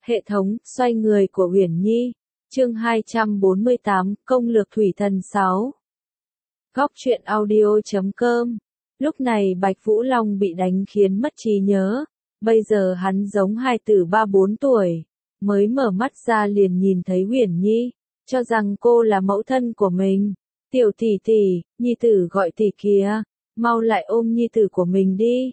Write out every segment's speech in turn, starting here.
Hệ thống, xoay người của Uyển Nhi. Chương 248, Công lược thủy thần 6. Góc truyện audio.com. Lúc này Bạch Vũ Long bị đánh khiến mất trí nhớ. Bây giờ hắn giống hài tử 3-4 tuổi. Mới mở mắt ra liền nhìn thấy Uyển Nhi. Cho rằng cô là mẫu thân của mình. Tiểu tỷ tỷ, Nhi tử gọi tỷ kìa. Mau lại ôm Nhi tử của mình đi.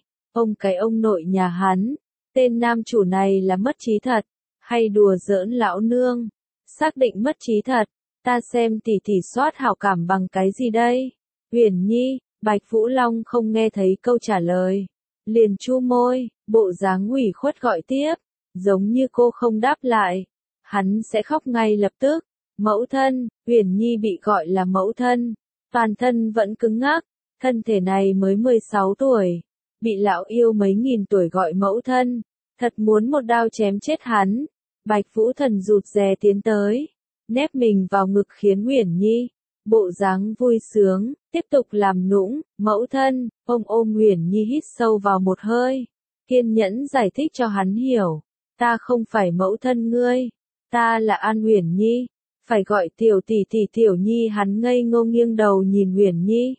Ông nội nhà hắn. Tên nam chủ này là mất trí thật. Hay đùa giỡn lão nương. Xác định mất trí thật. Ta xem tỷ tỷ soát hảo cảm bằng cái gì đây? Uyển Nhi. Bạch Vũ Long không nghe thấy câu trả lời. Liền chu môi, bộ dáng ủy khuất gọi tiếp. Giống như cô không đáp lại. Hắn sẽ khóc ngay lập tức. Mẫu thân, Uyển Nhi bị gọi là mẫu thân. Toàn thân vẫn cứng ngắc. Thân thể này mới 16 tuổi. Bị lão yêu mấy nghìn tuổi gọi mẫu thân. Thật muốn một đao chém chết hắn. Bạch Vũ Thần rụt rè tiến tới. Nép mình vào ngực khiến Uyển Nhi. Bộ dáng vui sướng, tiếp tục làm nũng, mẫu thân, ôm Uyển Nhi hít sâu vào một hơi. Kiên nhẫn giải thích cho hắn hiểu. Ta không phải mẫu thân ngươi. Ta là An Uyển Nhi. Phải gọi tiểu tỷ tỷ Tiểu Nhi. Hắn ngây ngô nghiêng đầu nhìn Uyển Nhi.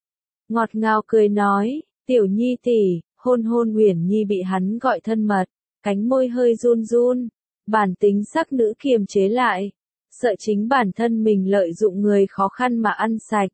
Ngọt ngào cười nói, Tiểu Nhi tỷ, hôn Uyển Nhi bị hắn gọi thân mật. Cánh môi hơi run run. Bản tính sắc nữ kiềm chế lại. Sợ chính bản thân mình lợi dụng người khó khăn mà ăn sạch.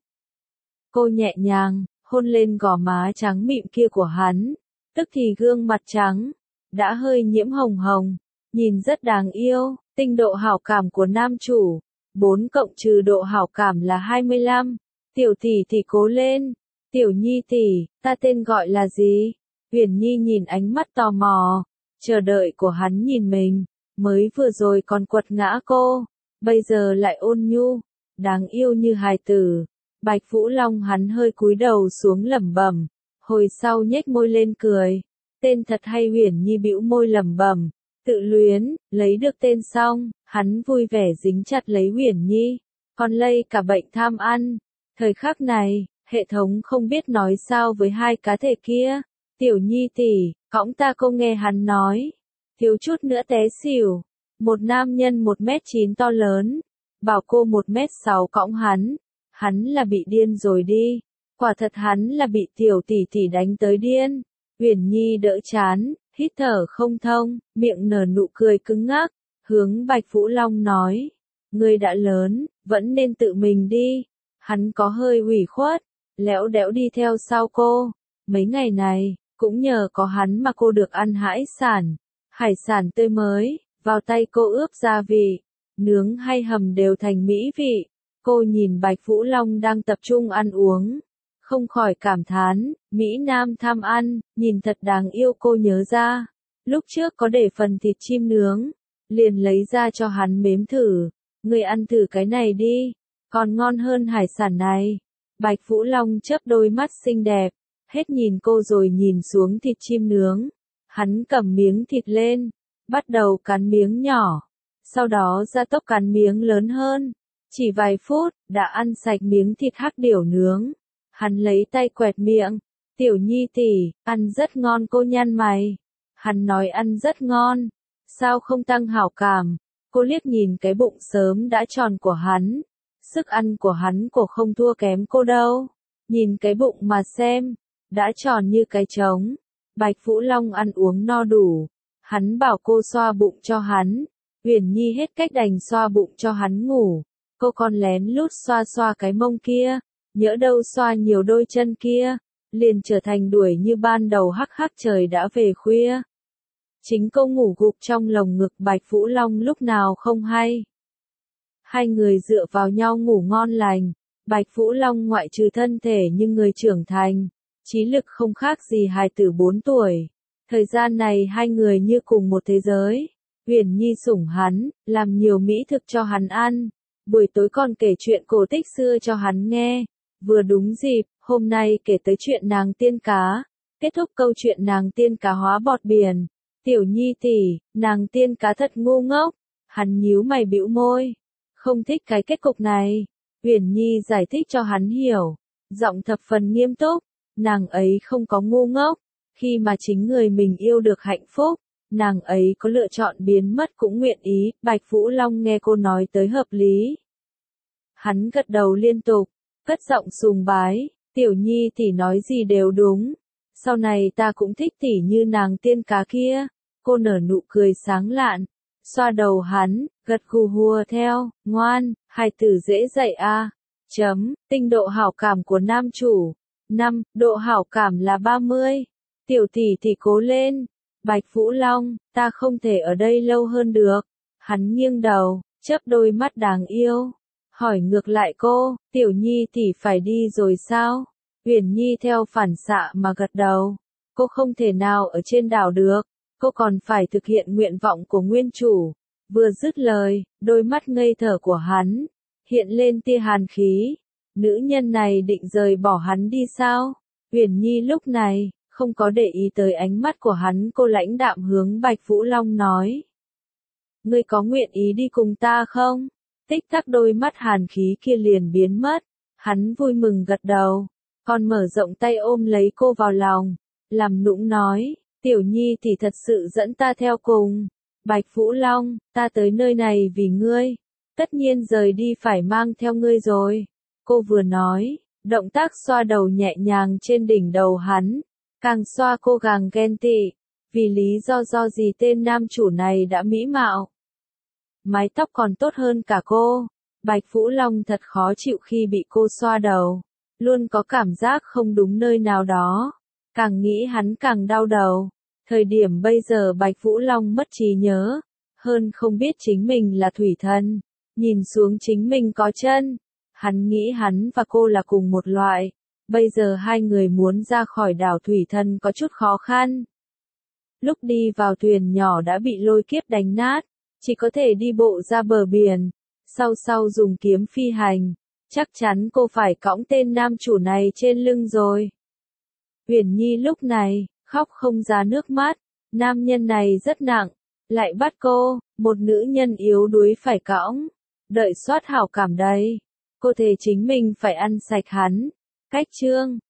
Cô nhẹ nhàng, hôn lên gò má trắng mịn kia của hắn. Tức thì gương mặt trắng, đã hơi nhiễm hồng hồng. Nhìn rất đáng yêu, tinh độ hảo cảm của nam chủ. 4 cộng trừ độ hảo cảm là 25. Tiểu tỷ tỷ cố lên. Tiểu Nhi tỷ, ta tên gọi là gì? Uyển Nhi nhìn ánh mắt tò mò. Chờ đợi của hắn nhìn mình. Mới vừa rồi còn quật ngã cô. Bây giờ lại ôn nhu. Đáng yêu như hài tử. Bạch Vũ Long hắn hơi cúi đầu xuống lẩm bẩm. Hồi sau nhếch môi lên cười. Tên thật hay. Uyển Nhi bĩu môi lẩm bẩm. Tự luyến, lấy được tên xong, hắn vui vẻ dính chặt lấy Uyển Nhi. Còn lây cả bệnh tham ăn. Thời khắc này, hệ thống không biết nói sao với hai cá thể kia. Tiểu Nhi tỷ, cõng ta. Cô nghe hắn nói. Thiếu chút nữa té xỉu. Một nam nhân 1m9 to lớn. Bảo cô 1m6 cõng hắn. Hắn là bị điên rồi đi. Quả thật hắn là bị tiểu tỷ tỷ đánh tới điên. Uyển Nhi đỡ chán, hít thở không thông, miệng nở nụ cười cứng ngắc. Hướng Bạch Vũ Long nói. Ngươi đã lớn, vẫn nên tự mình đi. Hắn có hơi ủy khuất. Léo đẽo đi theo sau cô. Mấy ngày này, cũng nhờ có hắn mà cô được ăn hải sản. Hải sản tươi mới. Vào tay cô ướp gia vị, nướng hay hầm đều thành mỹ vị. Cô nhìn Bạch Vũ Long đang tập trung ăn uống. Không khỏi cảm thán, Mỹ Nam tham ăn, nhìn thật đáng yêu. Cô nhớ ra, lúc trước có để phần thịt chim nướng. Liền lấy ra cho hắn nếm thử. Ngươi ăn thử cái này đi, còn ngon hơn hải sản này. Bạch Vũ Long chớp đôi mắt xinh đẹp, hết nhìn cô rồi nhìn xuống thịt chim nướng. Hắn cầm miếng thịt lên. Bắt đầu cắn miếng nhỏ, sau đó ra tốc cắn miếng lớn hơn. Chỉ vài phút, đã ăn sạch miếng thịt hắc điểu nướng. Hắn lấy tay quẹt miệng. Tiểu Nhi tỷ, ăn rất ngon. Cô nhăn mày. Hắn nói ăn rất ngon. Sao không tăng hảo cảm? Cô liếc nhìn cái bụng sớm đã tròn của hắn. Sức ăn của hắn không thua kém cô đâu. Nhìn cái bụng mà xem, đã tròn như cái trống. Bạch Vũ Long ăn uống no đủ. Hắn bảo cô xoa bụng cho hắn. Uyển Nhi hết cách đành xoa bụng cho hắn ngủ. Cô còn lén lút xoa cái mông kia. Nhỡ đâu xoa nhiều đôi chân kia. Liền trở thành đuổi như ban đầu. Hắc trời đã về khuya. Chính cô ngủ gục trong lồng ngực Bạch Vũ Long lúc nào không hay. Hai người dựa vào nhau ngủ ngon lành. Bạch Vũ Long ngoại trừ thân thể nhưng người trưởng thành. Trí lực không khác gì hài tử 4 tuổi. Thời gian này hai người như cùng một thế giới. Uyển Nhi sủng hắn, làm nhiều mỹ thực cho hắn ăn. Buổi tối còn kể chuyện cổ tích xưa cho hắn nghe. Vừa đúng dịp, hôm nay kể tới chuyện nàng tiên cá. Kết thúc câu chuyện nàng tiên cá hóa bọt biển. Tiểu Nhi tỷ, nàng tiên cá thật ngu ngốc. Hắn nhíu mày bĩu môi. Không thích cái kết cục này. Uyển Nhi giải thích cho hắn hiểu. Giọng thập phần nghiêm túc. Nàng ấy không có ngu ngốc. Khi mà chính người mình yêu được hạnh phúc, nàng ấy có lựa chọn biến mất cũng nguyện ý, Bạch Vũ Long nghe cô nói tới hợp lý. Hắn gật đầu liên tục, cất giọng sùng bái, Tiểu Nhi tỷ nói gì đều đúng. Sau này ta cũng thích tỷ như nàng tiên cá kia. Cô nở nụ cười sáng lạn, xoa đầu hắn, gật gù hùa theo, ngoan, hài tử dễ dạy a. Tinh độ hảo cảm của nam chủ. 5. Độ hảo cảm là 30. Tiểu tỷ thì cố lên. Bạch Vũ Long, ta không thể ở đây lâu hơn được. Hắn nghiêng đầu, chớp đôi mắt đáng yêu. Hỏi ngược lại cô, Tiểu Nhi tỷ phải đi rồi sao? Uyển Nhi theo phản xạ mà gật đầu. Cô không thể nào ở trên đảo được. Cô còn phải thực hiện nguyện vọng của nguyên chủ. Vừa dứt lời, đôi mắt ngây thở của hắn hiện lên tia hàn khí. Nữ nhân này định rời bỏ hắn đi sao? Uyển Nhi lúc này không có để ý tới ánh mắt của hắn, cô lãnh đạm hướng Bạch Vũ Long nói. Ngươi có nguyện ý đi cùng ta không? Tích tắc đôi mắt hàn khí kia liền biến mất. Hắn vui mừng gật đầu, còn mở rộng tay ôm lấy cô vào lòng, làm nũng nói, Tiểu Nhi thì thật sự dẫn ta theo cùng. Bạch Vũ Long, ta tới nơi này vì ngươi, tất nhiên rời đi phải mang theo ngươi rồi. Cô vừa nói, động tác xoa đầu nhẹ nhàng trên đỉnh đầu hắn, càng xoa cô càng ghen tị, vì lý do gì tên nam chủ này đã mỹ mạo. Mái tóc còn tốt hơn cả cô. Bạch Vũ Long thật khó chịu khi bị cô xoa đầu, luôn có cảm giác không đúng nơi nào đó. Càng nghĩ hắn càng đau đầu. Thời điểm bây giờ Bạch Vũ Long mất trí nhớ, hơn không biết chính mình là thủy thần, nhìn xuống chính mình có chân. Hắn nghĩ hắn và cô là cùng một loại, bây giờ hai người muốn ra khỏi đảo thủy thần có chút khó khăn. Lúc đi vào thuyền nhỏ đã bị lôi kiếp đánh nát, chỉ có thể đi bộ ra bờ biển, sau dùng kiếm phi hành, chắc chắn cô phải cõng tên nam chủ này trên lưng rồi. Uyển Nhi lúc này khóc không ra nước mắt, nam nhân này rất nặng, lại bắt cô, một nữ nhân yếu đuối phải cõng, đợi soát hảo cảm đây. Cô thề chính mình phải ăn sạch hắn. Cách chương